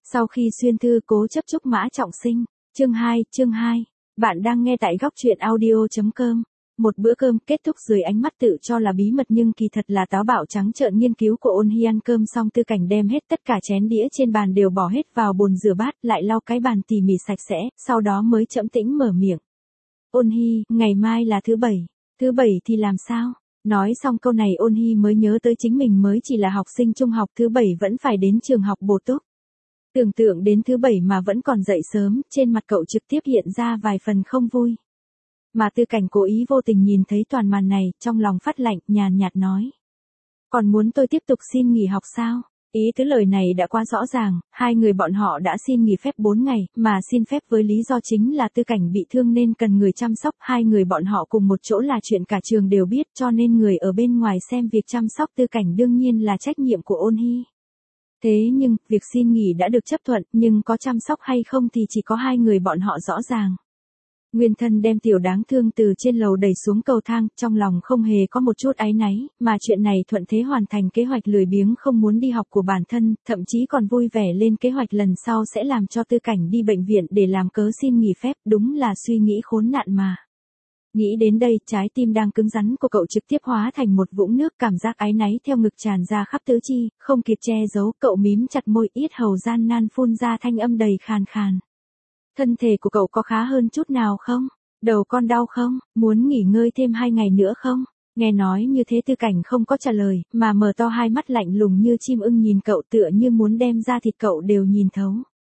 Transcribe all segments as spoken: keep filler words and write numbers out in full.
Sau khi xuyên thư cố chấp chúc Mã Trọng Sinh, chương hai, chương hai. Bạn đang nghe tại góc truyện audio chấm com. Một bữa cơm kết thúc dưới ánh mắt tự cho là bí mật nhưng kỳ thật là táo bạo trắng trợn nghiên cứu của Ôn Hi. Ăn cơm xong Tư Cảnh đem hết tất cả chén đĩa trên bàn đều bỏ hết vào bồn rửa bát, lại lau cái bàn tỉ mỉ sạch sẽ, sau đó mới chậm tĩnh mở miệng. Ôn Hi, ngày mai là thứ bảy. Thứ bảy thì làm sao? Nói xong câu này Ôn Hi mới nhớ tới chính mình mới chỉ là học sinh trung học, thứ bảy vẫn phải đến trường học bổ túc. Tưởng tượng đến thứ bảy mà vẫn còn dậy sớm, trên mặt cậu trực tiếp hiện ra vài phần không vui. Mà Tư Cảnh cố ý vô tình nhìn thấy toàn màn này, trong lòng phát lạnh, nhàn nhạt nói. Còn muốn tôi tiếp tục xin nghỉ học sao? Ý tứ lời này đã quá rõ ràng, hai người bọn họ đã xin nghỉ phép bốn ngày, mà xin phép với lý do chính là Tư Cảnh bị thương nên cần người chăm sóc. Hai người bọn họ cùng một chỗ là chuyện cả trường đều biết, cho nên người ở bên ngoài xem việc chăm sóc Tư Cảnh đương nhiên là trách nhiệm của Ôn Hi. Thế nhưng, việc xin nghỉ đã được chấp thuận, nhưng có chăm sóc hay không thì chỉ có hai người bọn họ rõ ràng. Nguyên Thân đem Tiểu Đáng Thương từ trên lầu đẩy xuống cầu thang, trong lòng không hề có một chút áy náy, mà chuyện này thuận thế hoàn thành kế hoạch lười biếng không muốn đi học của bản thân, thậm chí còn vui vẻ lên kế hoạch lần sau sẽ làm cho Tư Cảnh đi bệnh viện để làm cớ xin nghỉ phép, đúng là suy nghĩ khốn nạn mà. Nghĩ đến đây, trái tim đang cứng rắn của cậu trực tiếp hóa thành một vũng nước, cảm giác áy náy theo ngực tràn ra khắp tứ chi, không kịp che giấu, cậu mím chặt môi, yết hầu gian nan phun ra thanh âm đầy khàn khàn. Thân thể của cậu có khá hơn chút nào không? Đầu con đau không? Muốn nghỉ ngơi thêm hai ngày nữa không? Nghe nói như thế Tư Cảnh không có trả lời, mà mở to hai mắt lạnh lùng như chim ưng nhìn cậu, tựa như muốn đem ra thịt cậu đều nhìn thấu.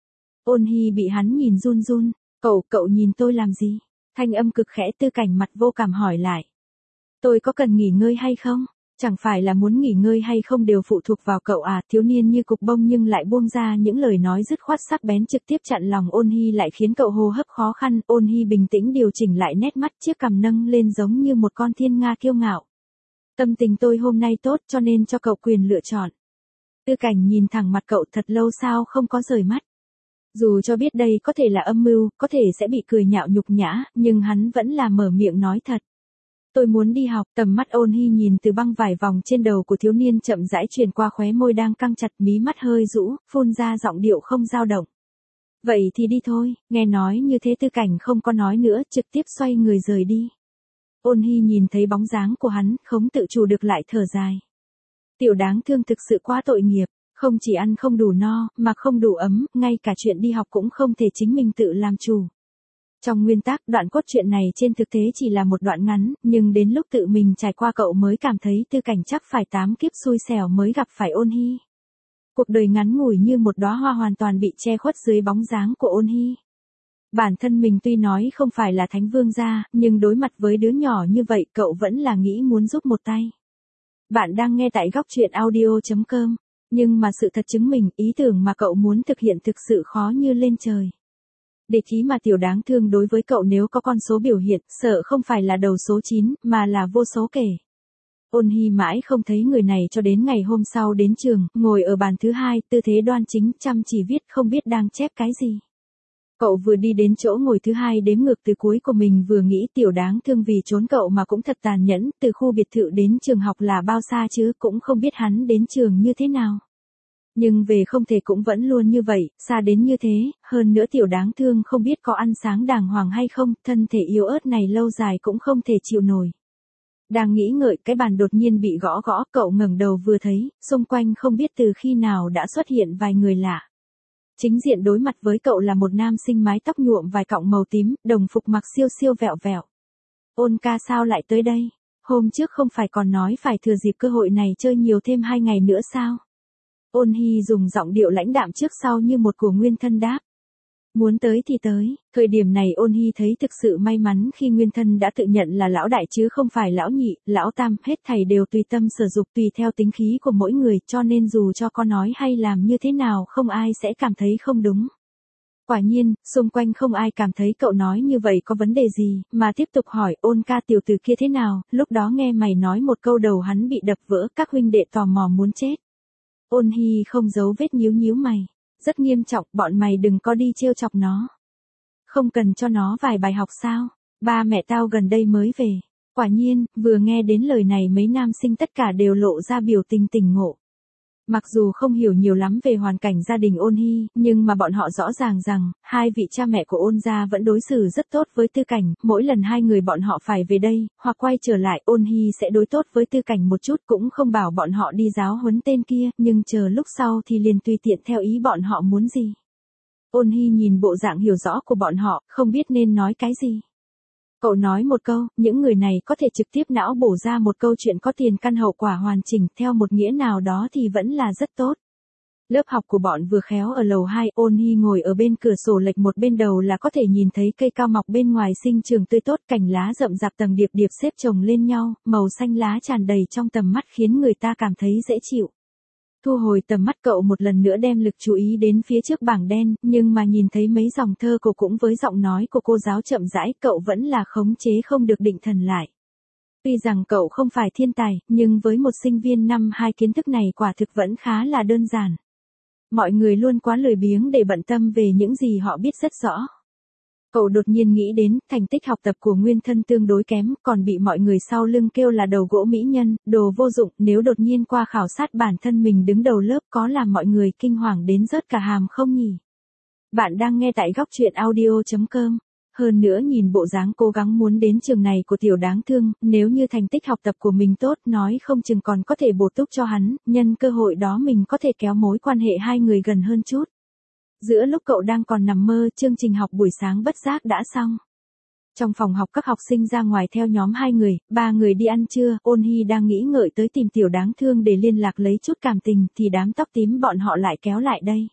Ôn Hi bị hắn nhìn run run, cậu, cậu nhìn tôi làm gì? Thanh âm cực khẽ. Tư Cảnh mặt vô cảm hỏi lại. Tôi có cần nghỉ ngơi hay không? Chẳng phải là muốn nghỉ ngơi hay không đều phụ thuộc vào cậu à? Thiếu niên như cục bông nhưng lại buông ra những lời nói dứt khoát sắc bén trực tiếp chặn lòng Ôn Hi lại khiến cậu hô hấp khó khăn. Ôn Hi bình tĩnh điều chỉnh lại nét mắt, chiếc cằm nâng lên giống như một con thiên nga kiêu ngạo. Tâm tình tôi hôm nay tốt cho nên cho cậu quyền lựa chọn. Tư Cảnh nhìn thẳng mặt cậu thật lâu sao không có rời mắt. Dù cho biết đây có thể là âm mưu, có thể sẽ bị cười nhạo nhục nhã, nhưng hắn vẫn là mở miệng nói thật. Tôi muốn đi học. Tầm mắt Ôn Hi nhìn từ băng vải vòng trên đầu của thiếu niên chậm rãi truyền qua khóe môi đang căng chặt, mí mắt hơi rũ, phun ra giọng điệu không dao động. Vậy thì đi thôi. Nghe nói như thế Tư Cảnh không có nói nữa, trực tiếp xoay người rời đi. Ôn Hi nhìn thấy bóng dáng của hắn, không tự chủ được lại thở dài. Tiểu Đáng Thương thực sự quá tội nghiệp, không chỉ ăn không đủ no, mà không đủ ấm, ngay cả chuyện đi học cũng không thể chính mình tự làm chủ. Trong nguyên tắc, đoạn cốt truyện này trên thực tế chỉ là một đoạn ngắn, nhưng đến lúc tự mình trải qua cậu mới cảm thấy Tư Cảnh chắc phải tám kiếp xui xẻo mới gặp phải Ôn Hi. Cuộc đời ngắn ngủi như một đóa hoa hoàn toàn bị che khuất dưới bóng dáng của Ôn Hi. Bản thân mình tuy nói không phải là thánh vương gia, nhưng đối mặt với đứa nhỏ như vậy cậu vẫn là nghĩ muốn giúp một tay. Bạn đang nghe tại góc truyện audio chấm com, nhưng mà sự thật chứng minh ý tưởng mà cậu muốn thực hiện thực sự khó như lên trời. Địch ý mà Tiểu Đáng Thương đối với cậu nếu có con số biểu hiện, sợ không phải là đầu số chín, mà là vô số kể. Ôn Hi mãi không thấy người này cho đến ngày hôm sau đến trường, ngồi ở bàn thứ hai, tư thế đoan chính, chăm chỉ viết không biết đang chép cái gì. Cậu vừa đi đến chỗ ngồi thứ hai đếm ngược từ cuối của mình vừa nghĩ Tiểu Đáng Thương vì trốn cậu mà cũng thật tàn nhẫn, từ khu biệt thự đến trường học là bao xa chứ, cũng không biết hắn đến trường như thế nào. Nhưng về không thể cũng vẫn luôn như vậy, xa đến như thế, hơn nữa Tiểu Đáng Thương không biết có ăn sáng đàng hoàng hay không, thân thể yếu ớt này lâu dài cũng không thể chịu nổi. Đang nghĩ ngợi, cái bàn đột nhiên bị gõ gõ, cậu ngẩng đầu vừa thấy, xung quanh không biết từ khi nào đã xuất hiện vài người lạ. Chính diện đối mặt với cậu là một nam sinh mái tóc nhuộm vài cọng màu tím, đồng phục mặc siêu siêu vẹo vẹo. Ôn ca sao lại tới đây? Hôm trước không phải còn nói phải thừa dịp cơ hội này chơi nhiều thêm hai ngày nữa sao? Ôn Hi dùng giọng điệu lãnh đạm trước sau như một của Nguyên Thân đáp. Muốn tới thì tới. Thời điểm này Ôn Hi thấy thực sự may mắn khi Nguyên Thân đã tự nhận là lão đại chứ không phải lão nhị, lão tam, hết thảy đều tùy tâm sở dục tùy theo tính khí của mỗi người, cho nên dù cho có nói hay làm như thế nào không ai sẽ cảm thấy không đúng. Quả nhiên, xung quanh không ai cảm thấy cậu nói như vậy có vấn đề gì, mà tiếp tục hỏi Ôn ca tiểu tử kia thế nào, lúc đó nghe mày nói một câu đầu hắn bị đập vỡ, các huynh đệ tò mò muốn chết. Ôn Hi không giấu vết nhíu nhíu mày. Rất nghiêm trọng, bọn mày đừng có đi trêu chọc nó. Không cần cho nó vài bài học sao? Ba mẹ tao gần đây mới về. Quả nhiên, vừa nghe đến lời này mấy nam sinh tất cả đều lộ ra biểu tình tỉnh ngộ. Mặc dù không hiểu nhiều lắm về hoàn cảnh gia đình Ôn Hy, nhưng mà bọn họ rõ ràng rằng, hai vị cha mẹ của Ôn gia vẫn đối xử rất tốt với Tư Cảnh, mỗi lần hai người bọn họ phải về đây, hoặc quay trở lại, Ôn Hy sẽ đối tốt với Tư Cảnh một chút, cũng không bảo bọn họ đi giáo huấn tên kia, nhưng chờ lúc sau thì liền tùy tiện theo ý bọn họ muốn gì. Ôn Hy nhìn bộ dạng hiểu rõ của bọn họ, không biết nên nói cái gì. Cậu nói một câu, những người này có thể trực tiếp não bổ ra một câu chuyện có tiền căn hậu quả hoàn chỉnh, theo một nghĩa nào đó thì vẫn là rất tốt. Lớp học của bọn vừa khéo ở lầu hai, Ôn Hy ngồi ở bên cửa sổ lệch một bên đầu là có thể nhìn thấy cây cao mọc bên ngoài sinh trường tươi tốt, cành lá rậm rạp tầng điệp điệp xếp chồng lên nhau, màu xanh lá tràn đầy trong tầm mắt khiến người ta cảm thấy dễ chịu. Thu hồi tầm mắt, cậu một lần nữa đem lực chú ý đến phía trước bảng đen, nhưng mà nhìn thấy mấy dòng thơ cổ cũng với giọng nói của cô giáo chậm rãi, cậu vẫn là khống chế không được định thần lại. Tuy rằng cậu không phải thiên tài, nhưng với một sinh viên năm hai kiến thức này quả thực vẫn khá là đơn giản. Mọi người luôn quá lười biếng để bận tâm về những gì họ biết rất rõ. Cậu đột nhiên nghĩ đến, thành tích học tập của Nguyên Thân tương đối kém, còn bị mọi người sau lưng kêu là đầu gỗ mỹ nhân, đồ vô dụng, nếu đột nhiên qua khảo sát bản thân mình đứng đầu lớp có làm mọi người kinh hoàng đến rớt cả hàm không nhỉ? Bạn đang nghe tại góc truyện audio chấm com. Hơn nữa nhìn bộ dáng cố gắng muốn đến trường này của tiểu đáng thương, nếu như thành tích học tập của mình tốt, nói không chừng còn có thể bổ túc cho hắn, nhân cơ hội đó mình có thể kéo mối quan hệ hai người gần hơn chút. Giữa lúc cậu đang còn nằm mơ, chương trình học buổi sáng bất giác đã xong. Trong phòng học các học sinh ra ngoài theo nhóm hai người, ba người đi ăn trưa, Ôn Hy đang nghĩ ngợi tới tìm tiểu đáng thương để liên lạc lấy chút cảm tình, thì đám tóc tím bọn họ lại kéo lại đây.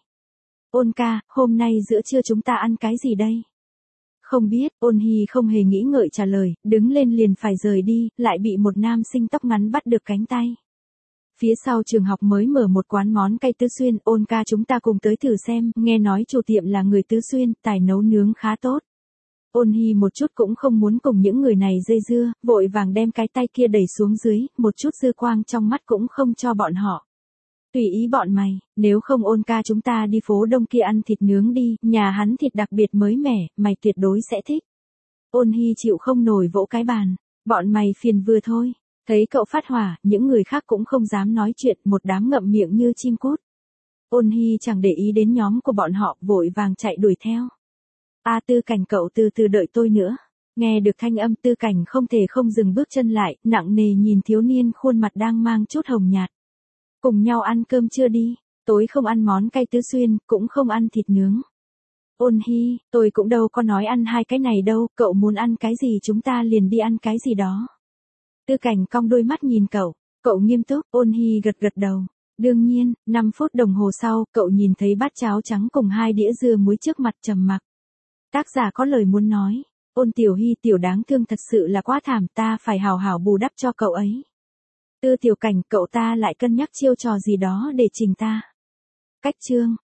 Ôn ca, hôm nay giữa trưa chúng ta ăn cái gì đây? Không biết, Ôn Hy không hề nghĩ ngợi trả lời, đứng lên liền phải rời đi, lại bị một nam sinh tóc ngắn bắt được cánh tay. Phía sau trường học mới mở một quán món cay Tứ Xuyên, Ôn ca chúng ta cùng tới thử xem, nghe nói chủ tiệm là người Tứ Xuyên, tài nấu nướng khá tốt. Ôn Hy một chút cũng không muốn cùng những người này dây dưa, vội vàng đem cái tay kia đẩy xuống dưới, một chút dư quang trong mắt cũng không cho bọn họ. Tùy ý bọn mày, nếu không Ôn ca chúng ta đi phố đông kia ăn thịt nướng đi, nhà hắn thịt đặc biệt mới mẻ, mày tuyệt đối sẽ thích. Ôn Hy chịu không nổi vỗ cái bàn, bọn mày phiền vừa thôi. Thấy cậu phát hỏa, những người khác cũng không dám nói chuyện, một đám ngậm miệng như chim cút. Ôn Hy chẳng để ý đến nhóm của bọn họ, vội vàng chạy đuổi theo. A Tư Cảnh, cậu từ từ đợi tôi nữa. Nghe được thanh âm, Tư Cảnh không thể không dừng bước chân lại, nặng nề nhìn thiếu niên khuôn mặt đang mang chút hồng nhạt. Cùng nhau ăn cơm chưa đi, tối không ăn món cay Tứ Xuyên, cũng không ăn thịt nướng. Ôn Hy, tôi cũng đâu có nói ăn hai cái này đâu, cậu muốn ăn cái gì chúng ta liền đi ăn cái gì đó. Tư Cảnh cong đôi mắt nhìn cậu, cậu nghiêm túc, Ôn Hy gật gật đầu. Đương nhiên, năm phút đồng hồ sau, cậu nhìn thấy bát cháo trắng cùng hai đĩa dưa muối trước mặt trầm mặc. Tác giả có lời muốn nói, Ôn Tiểu Hy tiểu đáng thương thật sự là quá thảm, ta phải hào hảo bù đắp cho cậu ấy. Tư Tiểu Cảnh, cậu ta lại cân nhắc chiêu trò gì đó để chỉnh ta. Cách chương.